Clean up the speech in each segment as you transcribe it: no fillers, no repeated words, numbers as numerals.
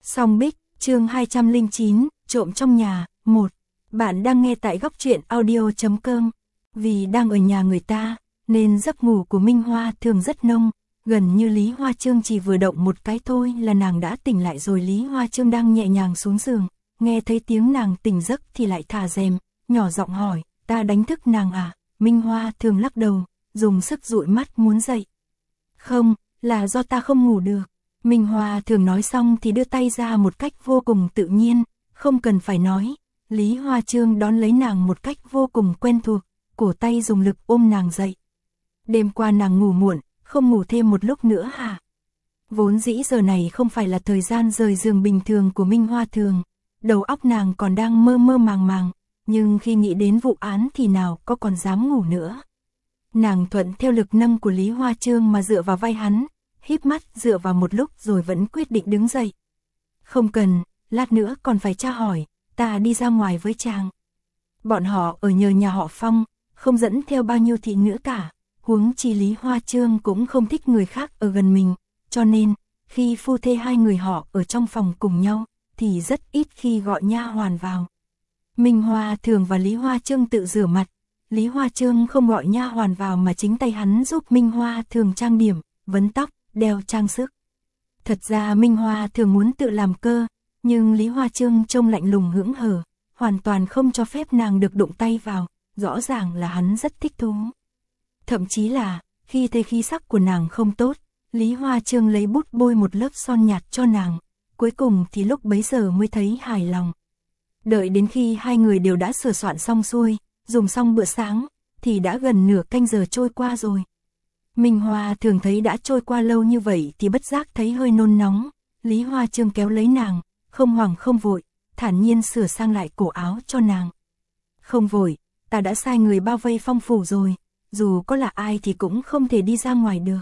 Song Bích, chương 209, trộm trong nhà, 1. Bạn đang nghe tại góc truyện audio.com. Vì đang ở nhà người ta, nên giấc ngủ của Minh Hoa thường rất nông, gần như Lý Hoa Chương chỉ vừa động một cái thôi là nàng đã tỉnh lại rồi. Lý Hoa Chương đang nhẹ nhàng xuống giường, nghe thấy tiếng nàng tỉnh giấc thì lại thả rèm, nhỏ giọng hỏi, ta đánh thức nàng à? Minh Hoa thường lắc đầu, dùng sức dụi mắt muốn dậy. Không, là do ta không ngủ được. Minh Hoa thường nói xong thì đưa tay ra một cách vô cùng tự nhiên, không cần phải nói. Lý Hoa Chương đón lấy nàng một cách vô cùng quen thuộc, cổ tay dùng lực ôm nàng dậy. Đêm qua nàng ngủ muộn, không ngủ thêm một lúc nữa hả? Vốn dĩ giờ này không phải là thời gian rời giường bình thường của Minh Hoa thường, đầu óc nàng còn đang mơ mơ màng màng, nhưng khi nghĩ đến vụ án thì nào có còn dám ngủ nữa. Nàng thuận theo lực nâng của Lý Hoa Chương mà dựa vào vai hắn, híp mắt dựa vào một lúc rồi vẫn quyết định đứng dậy. Không cần, lát nữa còn phải tra hỏi, ta đi ra ngoài với chàng. Bọn họ ở nhờ nhà họ Phong, không dẫn theo bao nhiêu thị nữ cả, huống chi Lý Hoa Chương cũng không thích người khác ở gần mình, cho nên, khi phu thê hai người họ ở trong phòng cùng nhau, thì rất ít khi gọi nha hoàn vào. Minh Hoa thường và Lý Hoa Chương tự rửa mặt, Lý Hoa Chương không gọi nha hoàn vào mà chính tay hắn giúp Minh Hoa thường trang điểm, vấn tóc, đeo trang sức. Thật ra Minh Hoa thường muốn tự làm cơ, nhưng Lý Hoa Chương trông lạnh lùng hững hờ, hoàn toàn không cho phép nàng được đụng tay vào, rõ ràng là hắn rất thích thú. Thậm chí là, khi thấy khí sắc của nàng không tốt, Lý Hoa Chương lấy bút bôi một lớp son nhạt cho nàng, cuối cùng thì lúc bấy giờ mới thấy hài lòng. Đợi đến khi hai người đều đã sửa soạn xong xuôi, dùng xong bữa sáng, thì đã gần nửa canh giờ trôi qua rồi. Minh Hoa thường thấy đã trôi qua lâu như vậy thì bất giác thấy hơi nôn nóng, Lý Hoa Chương kéo lấy nàng, không hoảng không vội, thản nhiên sửa sang lại cổ áo cho nàng. Không vội, ta đã sai người bao vây Phong phủ rồi, dù có là ai thì cũng không thể đi ra ngoài được.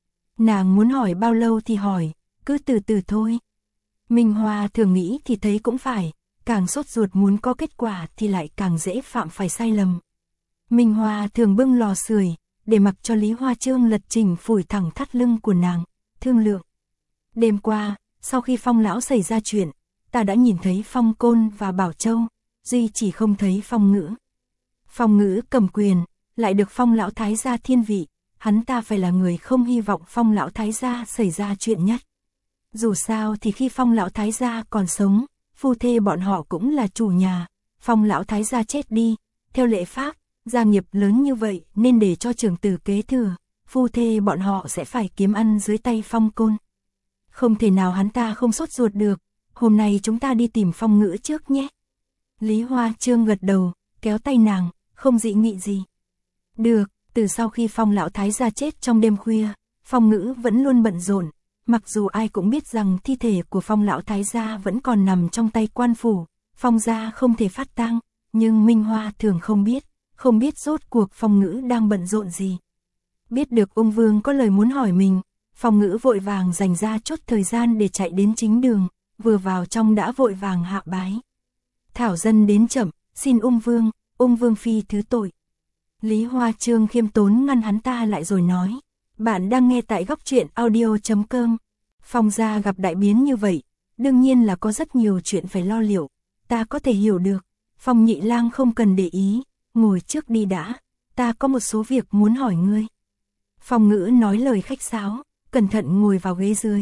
Nàng muốn hỏi bao lâu thì hỏi, cứ từ từ thôi. Minh Hoa thường nghĩ thì thấy cũng phải, càng sốt ruột muốn có kết quả thì lại càng dễ phạm phải sai lầm. Minh Hoa thường bưng lò sưởi để mặc cho Lý Hoa Chương lật chỉnh phủi thẳng thắt lưng của nàng, thương lượng. Đêm qua, sau khi Phong lão xảy ra chuyện, ta đã nhìn thấy Phong Côn và Bảo Châu, duy chỉ không thấy Phong Ngữ. Phong Ngữ cầm quyền, lại được Phong lão thái gia thiên vị, hắn ta phải là người không hy vọng Phong lão thái gia xảy ra chuyện nhất. Dù sao thì khi Phong lão thái gia còn sống, phu thê bọn họ cũng là chủ nhà, Phong lão thái gia chết đi, theo lệ pháp, gia nghiệp lớn như vậy nên để cho trưởng tử kế thừa, phu thê bọn họ sẽ phải kiếm ăn dưới tay Phong Côn. Không thể nào hắn ta không sốt ruột được, hôm nay chúng ta đi tìm Phong Ngữ trước nhé. Lý Hoa Chương gật đầu, kéo tay nàng, không dị nghị gì. Được, từ sau khi Phong lão thái gia chết trong đêm khuya, Phong Ngữ vẫn luôn bận rộn, mặc dù ai cũng biết rằng thi thể của Phong lão thái gia vẫn còn nằm trong tay quan phủ, Phong gia không thể phát tang, nhưng Minh Hoa thường không biết rốt cuộc Phong Ngữ đang bận rộn gì. Biết được Ung Vương có lời muốn hỏi mình, Phong Ngữ vội vàng dành ra chút thời gian để chạy đến chính đường, vừa vào trong đã vội vàng hạ bái. Thảo dân đến chậm, xin Ung Vương phi thứ tội. Lý Hoa Chương khiêm tốn ngăn hắn ta lại rồi nói, bạn đang nghe tại góc truyện audio.com. Phong gia gặp đại biến như vậy, đương nhiên là có rất nhiều chuyện phải lo liệu, ta có thể hiểu được. Phong nhị lang không cần để ý, ngồi trước đi đã, ta có một số việc muốn hỏi ngươi. Phong Ngữ nói lời khách sáo, cẩn thận ngồi vào ghế dưới.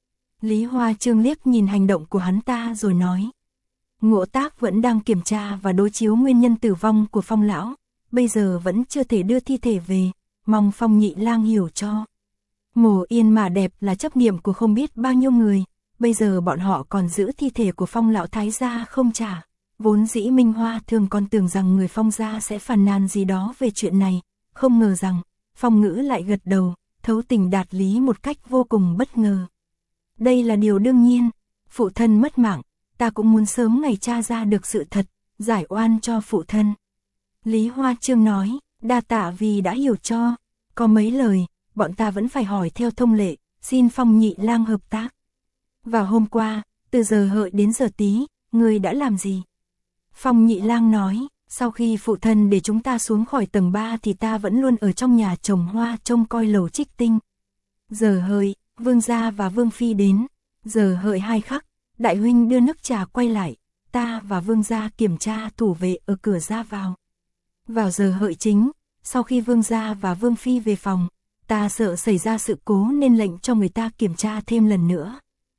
Lý Hoa Chương liếc nhìn hành động của hắn ta rồi nói, Ngộ Tác vẫn đang kiểm tra và đối chiếu nguyên nhân tử vong của Phong lão, bây giờ vẫn chưa thể đưa thi thể về, mong Phong nhị lang hiểu cho. Mồ yên mà đẹp là chấp niệm của không biết bao nhiêu người, bây giờ bọn họ còn giữ thi thể của Phong lão thái gia không trả. Vốn dĩ Minh Hoa thường còn tưởng rằng người Phong gia sẽ phàn nàn gì đó về chuyện này, không ngờ rằng Phong Ngữ lại gật đầu, thấu tình đạt lý một cách vô cùng bất ngờ. Đây là điều đương nhiên, phụ thân mất mạng, ta cũng muốn sớm ngày tra ra được sự thật, giải oan cho phụ thân. Lý Hoa Chương nói, đa tạ vì đã hiểu cho, có mấy lời, bọn ta vẫn phải hỏi theo thông lệ, xin Phong nhị lang hợp tác. Vào hôm qua, từ giờ hợi đến giờ tí, ngươi đã làm gì? Phong nhị lang nói, sau khi phụ thân để chúng ta xuống khỏi tầng 3 thì ta vẫn luôn ở trong nhà trồng hoa trông coi lầu Trích Tinh. Giờ hợi, Vương gia và Vương phi đến, giờ hợi 2 khắc, đại huynh đưa nước trà quay lại, ta và vương gia kiểm tra thủ vệ ở cửa ra vào. Vào giờ hợi chính, sau khi vương gia và vương phi về phòng, ta sợ xảy ra sự cố nên lệnh cho người ta kiểm tra thêm lần nữa.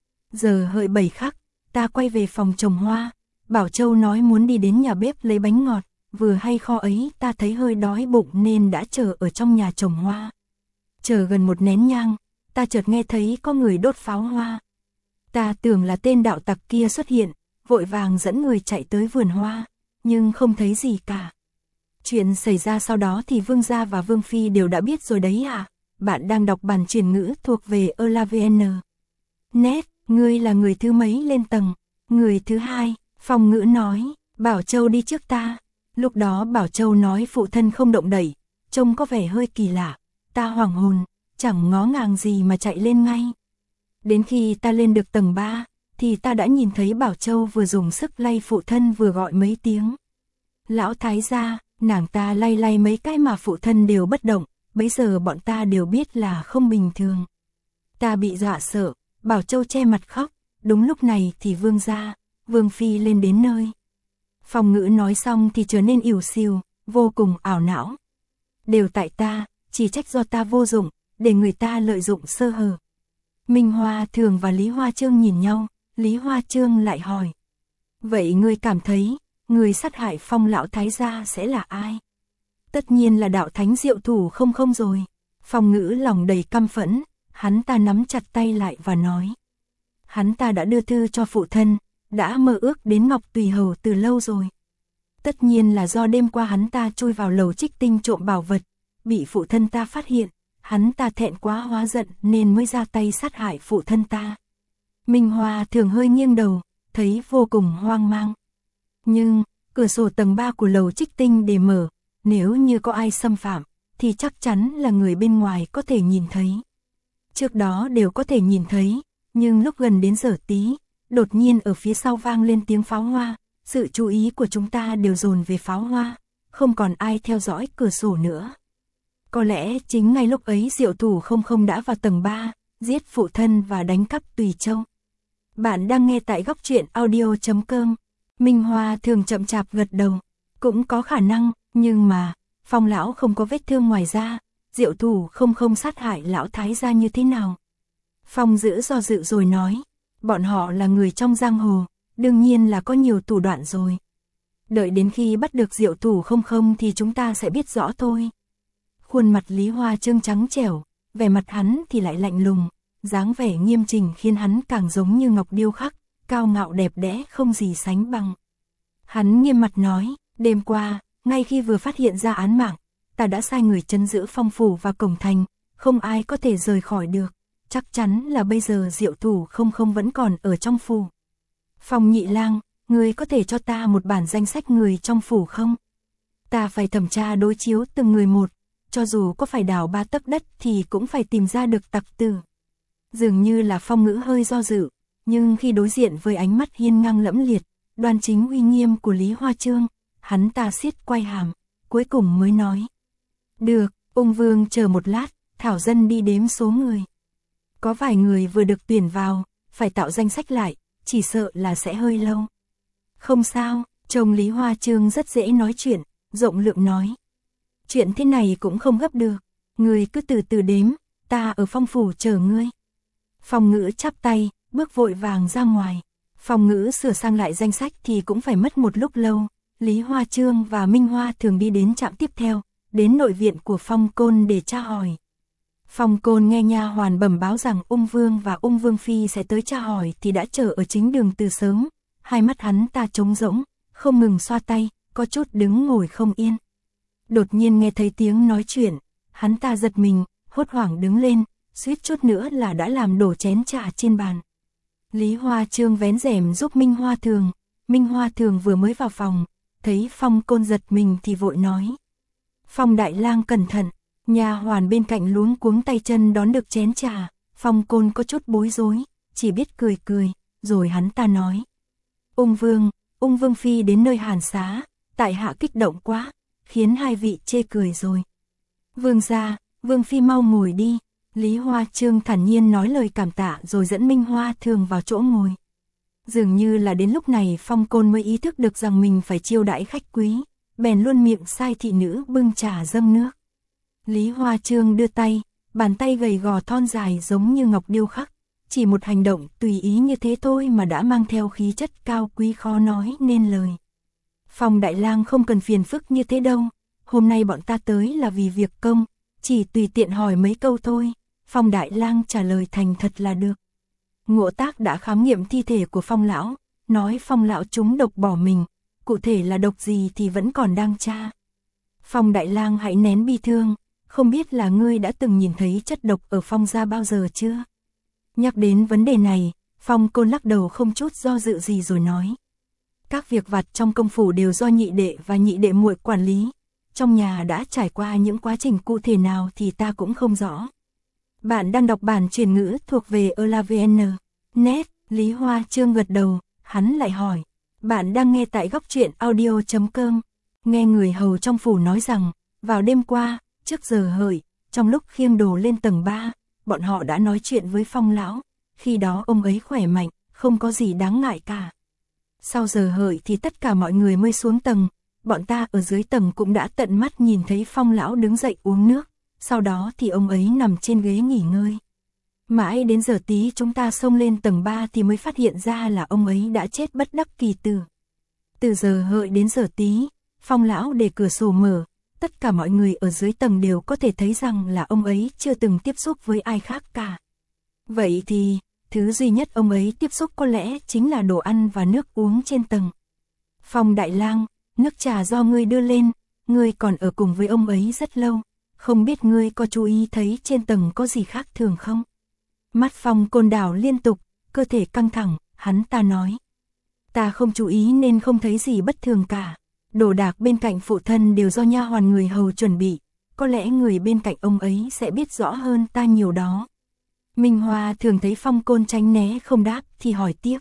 Giờ hợi 7 khắc, ta quay về phòng trồng hoa, Bảo Châu nói muốn đi đến nhà bếp lấy bánh ngọt, vừa hay kho ấy ta thấy hơi đói bụng nên đã chờ ở trong nhà trồng hoa. Chờ gần một nén nhang, ta chợt nghe thấy có người đốt pháo hoa. Ta tưởng là tên đạo tặc kia xuất hiện, vội vàng dẫn người chạy tới vườn hoa, nhưng không thấy gì cả. Chuyện xảy ra sau đó thì vương gia và vương phi đều đã biết rồi đấy à? Bạn đang đọc bản truyền ngữ thuộc về ELAVN. Nét, ngươi là người thứ mấy lên tầng? Người thứ 2, Phong Ngữ nói, Bảo Châu đi trước ta. Lúc đó Bảo Châu nói phụ thân không động đậy, trông có vẻ hơi kỳ lạ. Ta hoảng hồn, chẳng ngó ngàng gì mà chạy lên ngay. Đến khi ta lên được tầng 3, thì ta đã nhìn thấy Bảo Châu vừa dùng sức lay phụ thân vừa gọi mấy tiếng. Lão thái gia, nàng ta lay lay mấy cái mà phụ thân đều bất động, bấy giờ bọn ta đều biết là không bình thường. Ta bị dọa sợ, Bảo Châu che mặt khóc, đúng lúc này thì vương gia, vương phi lên đến nơi. Phong Ngữ nói xong thì trở nên ỉu xìu, vô cùng ảo não. Đều tại ta, chỉ trách do ta vô dụng, để người ta lợi dụng sơ hở. Minh Hoa Thường và Lý Hoa Chương nhìn nhau, Lý Hoa Chương lại hỏi. Vậy ngươi cảm thấy, người sát hại Phong lão thái gia sẽ là ai? Tất nhiên là đạo thánh Diệu Thủ không rồi. Phong Ngữ lòng đầy căm phẫn, hắn ta nắm chặt tay lại và nói. Hắn ta đã đưa thư cho phụ thân, đã mơ ước đến Ngọc Tùy Hầu từ lâu rồi. Tất nhiên là do đêm qua hắn ta chui vào lầu Trích Tinh trộm bảo vật, bị phụ thân ta phát hiện, hắn ta thẹn quá hóa giận nên mới ra tay sát hại phụ thân ta. Minh Hoa Thường hơi nghiêng đầu, thấy vô cùng hoang mang. Nhưng, cửa sổ tầng 3 của lầu Trích Tinh để mở, nếu như có ai xâm phạm, thì chắc chắn là người bên ngoài có thể nhìn thấy. Trước đó đều có thể nhìn thấy, nhưng lúc gần đến giờ tí, đột nhiên ở phía sau vang lên tiếng pháo hoa, sự chú ý của chúng ta đều dồn về pháo hoa, không còn ai theo dõi cửa sổ nữa. Có lẽ chính ngay lúc ấy Diệu Thủ không đã vào tầng 3, giết phụ thân và đánh cắp Tùy Châu. Bạn đang nghe tại góc truyện audio.com. Minh Hoa Thường chậm chạp gật đầu, cũng có khả năng, nhưng mà, Phong lão không có vết thương ngoài da, Diệu Thủ không sát hại lão thái gia như thế nào? Phong Dữ do dự rồi nói, bọn họ là người trong giang hồ, đương nhiên là có nhiều thủ đoạn rồi. Đợi đến khi bắt được Diệu Thủ không thì chúng ta sẽ biết rõ thôi. Khuôn mặt Lý Hoa Chương trắng trẻo, vẻ mặt hắn thì lại lạnh lùng, dáng vẻ nghiêm chỉnh khiến hắn càng giống như ngọc điêu khắc, cao ngạo đẹp đẽ không gì sánh bằng. Hắn nghiêm mặt nói, đêm qua, ngay khi vừa phát hiện ra án mạng, ta đã sai người trấn giữ Phong phủ và cổng thành, không ai có thể rời khỏi được, chắc chắn là bây giờ Diệu Thủ không vẫn còn ở trong phủ. Phong nhị lang, ngươi có thể cho ta một bản danh sách người trong phủ không? Ta phải thẩm tra đối chiếu từng người một, cho dù có phải đào 3 tấc đất thì cũng phải tìm ra được tặc tử. Dường như là Phong Ngữ hơi do dự, nhưng khi đối diện với ánh mắt hiên ngang lẫm liệt, đoan chính uy nghiêm của Lý Hoa Chương, hắn ta siết quai hàm, cuối cùng mới nói. Được, Ung Vương chờ một lát, Thảo Dân đi đếm số người. Có vài người vừa được tuyển vào, phải tạo danh sách lại, chỉ sợ là sẽ hơi lâu. Không sao, chồng Lý Hoa Chương rất dễ nói chuyện, rộng lượng nói. Chuyện thế này cũng không gấp được, người cứ từ từ đếm, ta ở Phong phủ chờ ngươi. Phong Ngữ chắp tay, bước vội vàng ra ngoài. Phong Ngữ sửa sang lại danh sách thì cũng phải mất một lúc lâu. Lý Hoa Chương và Minh Hoa Thường đi đến trạm tiếp theo, đến nội viện của Phong Côn để tra hỏi. Phong Côn nghe nha hoàn bẩm báo rằng Ung Vương và Ung Vương Phi sẽ tới tra hỏi thì đã chờ ở chính đường từ sớm. Hai mắt hắn ta trống rỗng, không ngừng xoa tay, có chút đứng ngồi không yên. Đột nhiên nghe thấy tiếng nói chuyện, hắn ta giật mình, hốt hoảng đứng lên, suýt chút nữa là đã làm đổ chén trà trên bàn. Lý Hoa Chương vén rèm giúp Minh Hoa Thường. Minh Hoa Thường vừa mới vào phòng, thấy Phong Côn giật mình thì vội nói. Phong đại lang cẩn thận, nha hoàn bên cạnh luống cuống tay chân đón được chén trà. Phong Côn có chút bối rối, chỉ biết cười cười, rồi hắn ta nói. Ung Vương Phi đến nơi hàn xá, tại hạ kích động quá, khiến hai vị chê cười rồi. Vương gia, Vương Phi mau ngồi đi. Lý Hoa Chương thản nhiên nói lời cảm tạ rồi dẫn Minh Hoa Thường vào chỗ ngồi. Dường như là đến lúc này Phong Côn mới ý thức được rằng mình phải chiêu đãi khách quý, bèn luôn miệng sai thị nữ bưng trà dâng nước. Lý Hoa Trương đưa tay, bàn tay gầy gò thon dài giống như ngọc điêu khắc, chỉ một hành động tùy ý như thế thôi mà đã mang theo khí chất cao quý khó nói nên lời. Phong đại lang không cần phiền phức như thế đâu, hôm nay bọn ta tới là vì việc công, chỉ tùy tiện hỏi mấy câu thôi. Phong đại lang trả lời thành thật là được. Ngộ Tác đã khám nghiệm thi thể của Phong lão, nói Phong lão trúng độc bỏ mình, cụ thể là độc gì thì vẫn còn đang tra. Phong đại lang hãy nén bi thương, không biết là ngươi đã từng nhìn thấy chất độc ở Phong gia bao giờ chưa? Nhắc đến vấn đề này, Phong Côn lắc đầu không chút do dự gì rồi nói. Các việc vặt trong công phủ đều do nhị đệ và nhị đệ muội quản lý, trong nhà đã trải qua những quá trình cụ thể nào thì ta cũng không rõ. Bạn đang đọc bản truyền ngữ thuộc về ELAVN.net. Lý Hoa Trương gật đầu, hắn lại hỏi. Bạn đang nghe tại góc truyện audio.com. Nghe người hầu trong phủ nói rằng, vào đêm qua, trước giờ hợi, trong lúc khiêng đồ lên tầng 3, bọn họ đã nói chuyện với Phong lão. Khi đó ông ấy khỏe mạnh, không có gì đáng ngại cả. Sau giờ hợi thì tất cả mọi người mới xuống tầng. Bọn ta ở dưới tầng cũng đã tận mắt nhìn thấy Phong lão đứng dậy uống nước. Sau đó thì ông ấy nằm trên ghế nghỉ ngơi. Mãi đến giờ tí chúng ta xông lên tầng 3 thì mới phát hiện ra là ông ấy đã chết bất đắc kỳ tử. Từ giờ hợi đến giờ tí, Phong lão để cửa sổ mở, tất cả mọi người ở dưới tầng đều có thể thấy rằng là ông ấy chưa từng tiếp xúc với ai khác cả. Vậy thì, thứ duy nhất ông ấy tiếp xúc có lẽ chính là đồ ăn và nước uống trên tầng. Phong đại lang, nước trà do ngươi đưa lên, ngươi còn ở cùng với ông ấy rất lâu, không biết ngươi có chú ý thấy trên tầng có gì khác thường không? Mắt Phong Côn đảo liên tục, cơ thể căng thẳng, hắn ta nói. Ta không chú ý nên không thấy gì bất thường cả. Đồ đạc bên cạnh phụ thân đều do nha hoàn người hầu chuẩn bị, có lẽ người bên cạnh ông ấy sẽ biết rõ hơn ta nhiều đó. Minh Hoa thường thấy Phong Côn tránh né không đáp thì hỏi tiếp.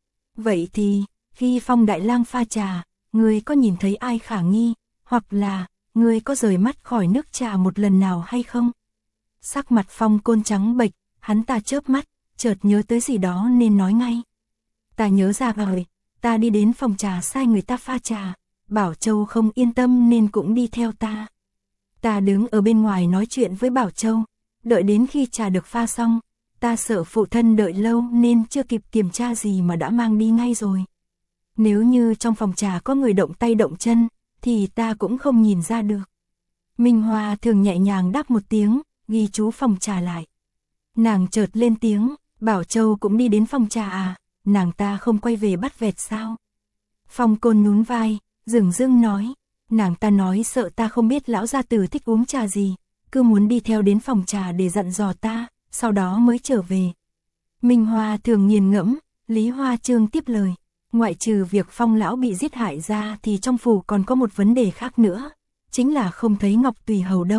Vậy thì, khi Phong đại lang pha trà, ngươi có nhìn thấy ai khả nghi, hoặc là, ngươi có rời mắt khỏi nước trà một lần nào hay không? Sắc mặt Phong Côn trắng bệch, hắn ta chớp mắt, chợt nhớ tới gì đó nên nói ngay. Ta nhớ ra rồi, ta đi đến phòng trà sai người ta pha trà, Bảo Châu không yên tâm nên cũng đi theo ta. Ta đứng ở bên ngoài nói chuyện với Bảo Châu, đợi đến khi trà được pha xong, ta sợ phụ thân đợi lâu nên chưa kịp kiểm tra gì mà đã mang đi ngay rồi. Nếu như trong phòng trà có người động tay động chân, thì ta cũng không nhìn ra được. Minh Hoa thường nhẹ nhàng đáp một tiếng, ghi chú phòng trà lại. Nàng chợt lên tiếng, Bảo Châu cũng đi đến phòng trà à, nàng ta không quay về bắt vẹt sao? Phong Côn nhún vai, dửng dưng nói, nàng ta nói sợ ta không biết lão gia tử thích uống trà gì, cứ muốn đi theo đến phòng trà để dặn dò ta, sau đó mới trở về. Minh Hoa thường nghiền ngẫm, Lý Hoa Trương tiếp lời, ngoại trừ việc Phong lão bị giết hại ra thì trong phủ còn có một vấn đề khác nữa, chính là không thấy Ngọc Tùy Hầu đâu.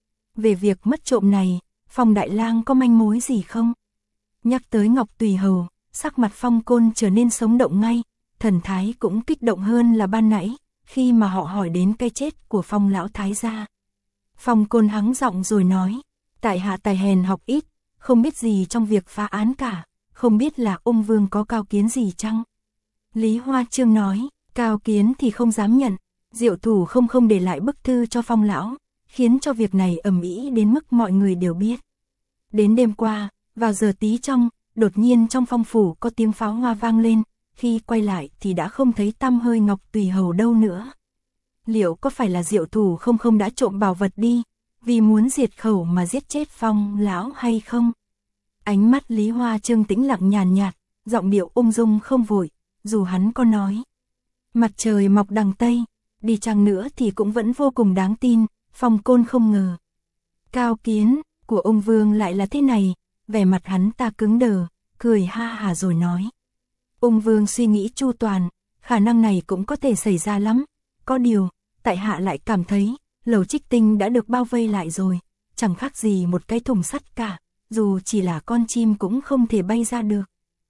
Về việc mất trộm này, Phong đại lang có manh mối gì không? Nhắc tới Ngọc Tùy Hầu, sắc mặt Phong Côn trở nên sống động ngay, thần thái cũng kích động hơn là ban nãy, khi mà họ hỏi đến cái chết của Phong lão thái gia. Phong Côn hắng giọng rồi nói, tại hạ tài hèn học ít, không biết gì trong việc phá án cả, không biết là ông Vương có cao kiến gì chăng? Lý Hoa Trương nói, cao kiến thì không dám nhận, Diệu Thủ không để lại bức thư cho Phong lão, khiến cho việc này ầm ĩ đến mức mọi người đều biết. Đến đêm qua, vào giờ tí trong, đột nhiên trong Phong phủ có tiếng pháo hoa vang lên, khi quay lại thì đã không thấy tăm hơi Ngọc Tùy Hầu đâu nữa. Liệu có phải là Diệu Thủ không đã trộm bảo vật đi, vì muốn diệt khẩu mà giết chết Phong lão hay không? Ánh mắt Lý Hoa Trương tĩnh lặng nhàn nhạt, giọng điệu ung dung không vội, dù hắn có nói mặt trời mọc đằng Tây, đi chăng nữa thì cũng vẫn vô cùng đáng tin. Phong Côn không ngờ cao kiến của ông Vương lại là thế này, vẻ mặt hắn ta cứng đờ, cười ha hả rồi nói. Ông Vương suy nghĩ chu toàn, khả năng này cũng có thể xảy ra lắm, có điều, tại hạ lại cảm thấy, Lầu Trích Tinh đã được bao vây lại rồi, chẳng khác gì một cái thùng sắt cả, dù chỉ là con chim cũng không thể bay ra được.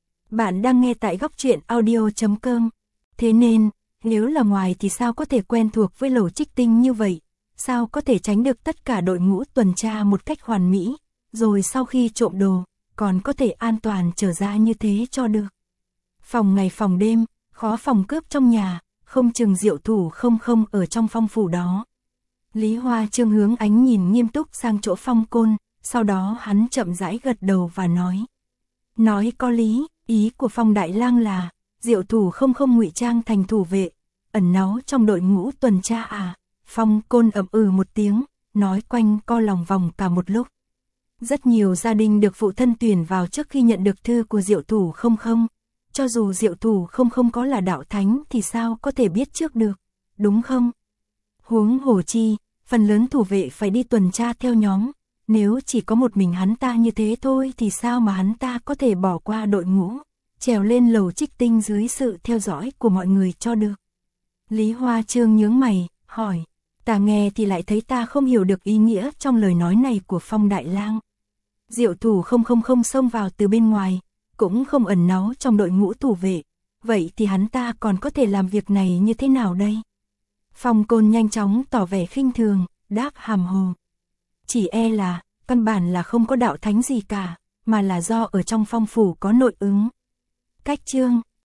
Bạn đang nghe tại góc truyện audio.com, thế nên, nếu là ngoài thì sao có thể quen thuộc với Lầu Trích Tinh như vậy? Sao có thể tránh được tất cả đội ngũ tuần tra một cách hoàn mỹ, rồi sau khi trộm đồ, còn có thể an toàn trở ra như thế cho được. Phòng ngày phòng đêm, khó phòng cướp trong nhà, không chừng Diệu Thủ không ở trong Phong phủ đó. Lý Hoa Trương hướng ánh nhìn nghiêm túc sang chỗ Phong Côn, sau đó hắn chậm rãi gật đầu và nói. Nói có lý, ý của Phong Đại Lang là, Diệu Thủ không ngụy trang thành thủ vệ, ẩn náu trong đội ngũ tuần tra à. Phong Côn ậm một tiếng, nói quanh co lòng vòng cả một lúc. Rất nhiều gia đình được phụ thân tuyển vào trước khi nhận được thư của Diệu Thủ không. Cho dù Diệu Thủ không có là đạo thánh thì sao có thể biết trước được, đúng không? Huống hồ chi, phần lớn thủ vệ phải đi tuần tra theo nhóm, nếu chỉ có một mình hắn ta như thế thôi thì sao mà hắn ta có thể bỏ qua đội ngũ, trèo lên lầu Trích Tinh dưới sự theo dõi của mọi người cho được. Lý Hoa Trương nhướng mày, hỏi, ta nghe thì lại thấy ta không hiểu được ý nghĩa trong lời nói này của Phong Đại Lang. Diệu Thủ không xông vào từ bên ngoài, cũng không ẩn náu trong đội ngũ thủ vệ, vậy thì hắn ta còn có thể làm việc này như thế nào đây? Phong Côn nhanh chóng tỏ vẻ khinh thường, đáp hàm hồ. Chỉ là, căn bản là không có đạo thánh gì cả, mà là do ở trong Phong phủ có nội ứng. Cách chương